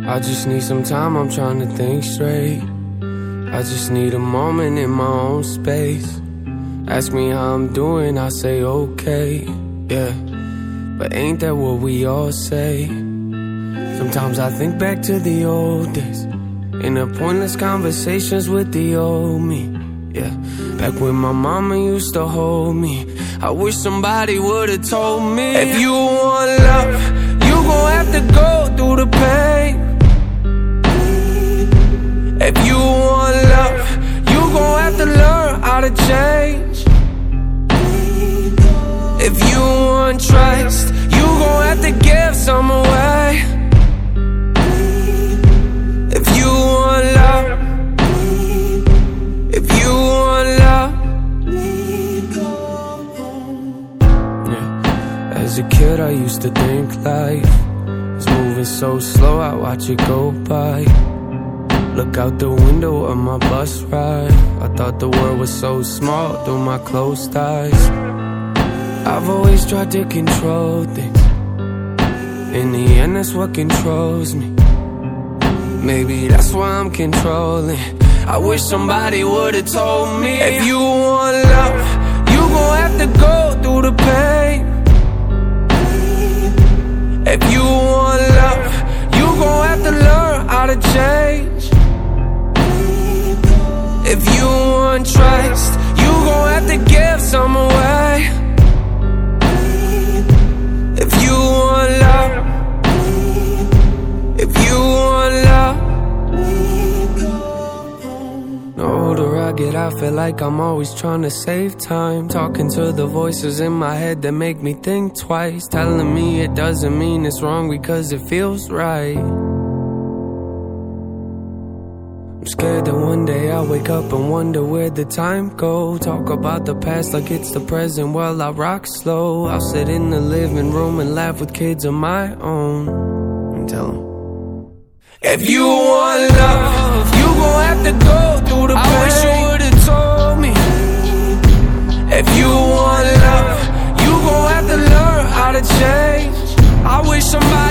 I just need some time, I'm trying to think straight. I just need a moment in my own space. Ask me how I'm doing, I say okay, yeah. But ain't that what we all say? Sometimes I think back to the old days, in the pointless conversations with the old me, yeah. Back when my mama used to hold me, I wish somebody would've told me, if you want love, you gon' have to go through the pain. If you want love, you gon' have to learn how to change. If you want trust, you gon' have to give some away. If you want love, if you want love, yeah. As a kid I used to think life was moving so slow, I watch it go by. Look out the window of my bus ride, I thought the world was so small through my closed eyes. I've always tried to control things, in the end that's what controls me. Maybe that's why I'm controlling. I wish somebody would've told me, if you want love, you gon' have to go through the pain. If you want love, you gon' have to learn how to change. If you want trust, you gon' have to give some away. If you want love, if you want love. The older I get, I feel like I'm always trying to save time, talking to the voices in my head that make me think twice, telling me it doesn't mean it's wrong because it feels right. I'm scared that one day I'll wake up and wonder where'd the time go. Talk about the past like it's the present while I rock slow. I'll sit in the living room and laugh with kids of my own and tell them, if you want love, you gon' have to go through the pain. I wish you would've told me, if you want love, you gon' have to learn how to change. I wish somebody